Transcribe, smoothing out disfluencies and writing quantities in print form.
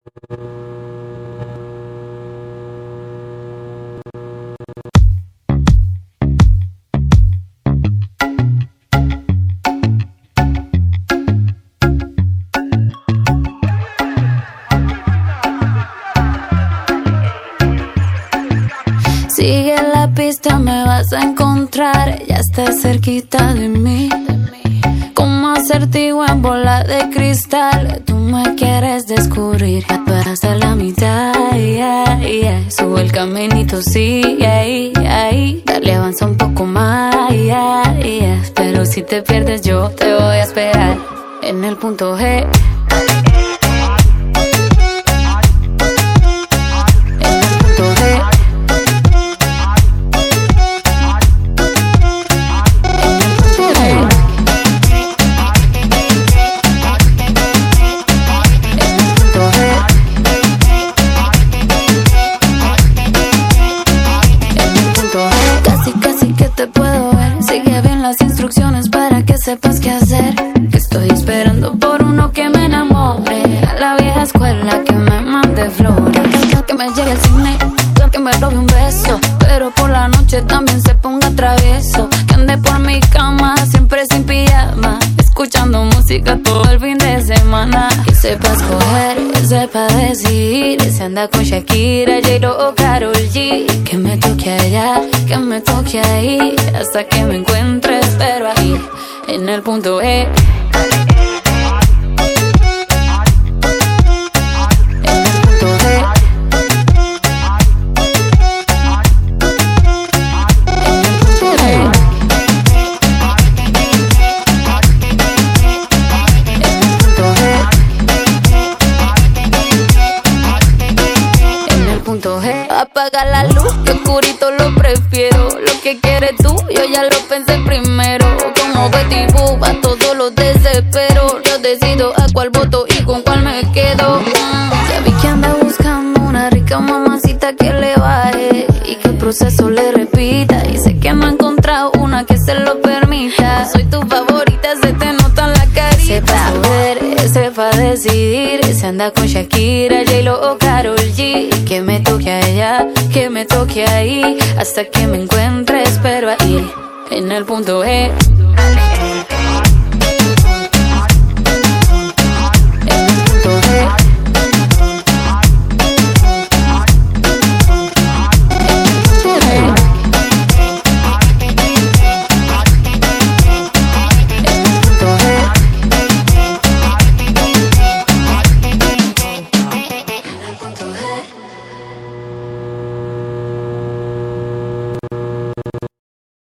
Sigue la pista, me vas a encontrar. Ya estás cerquita de mí, como acertijo en bola de cristal. Tú me quieres descubrir, vas a la mitad, yeah, yeah. Sube el caminito, sigue ahí. Dale, avanza un poco más, yeah, yeah. Pero si te pierdes yo te voy a esperar en el punto G. Sepas qué hacer, que estoy esperando por uno que me enamore. A la vieja escuela que me mande flores, que me llegue al cine, que me robe un beso, pero por la noche también se ponga travieso. Que ande por mi cama siempre sin pijama, escuchando música todo el fin de semana. Que sepa escoger, que sepa decidir, se anda con Shakira, J-Lo o Karol G. Que me toque allá, que me toque ahí, hasta que me encuentre, espero ahí en el punto E. Apaga la luz, que oscurito lo prefiero. Lo que quieres tú, yo ya lo pensé primero. Como Betty Boop, a todos los desespero. Yo decido a cuál voto y con cuál me quedo. Ya vi que anda buscando una rica mamacita que le baje y que el proceso le repita. Y sé que no ha encontrado una que se lo permita. Soy tu favorita, se te nota en la carita. Sepa ver, sepa decidir, se anda con Shakira, J-Lo o Karol G. Que me toque allá, que me toque ahí, hasta que me encuentre, espero ahí en el punto E.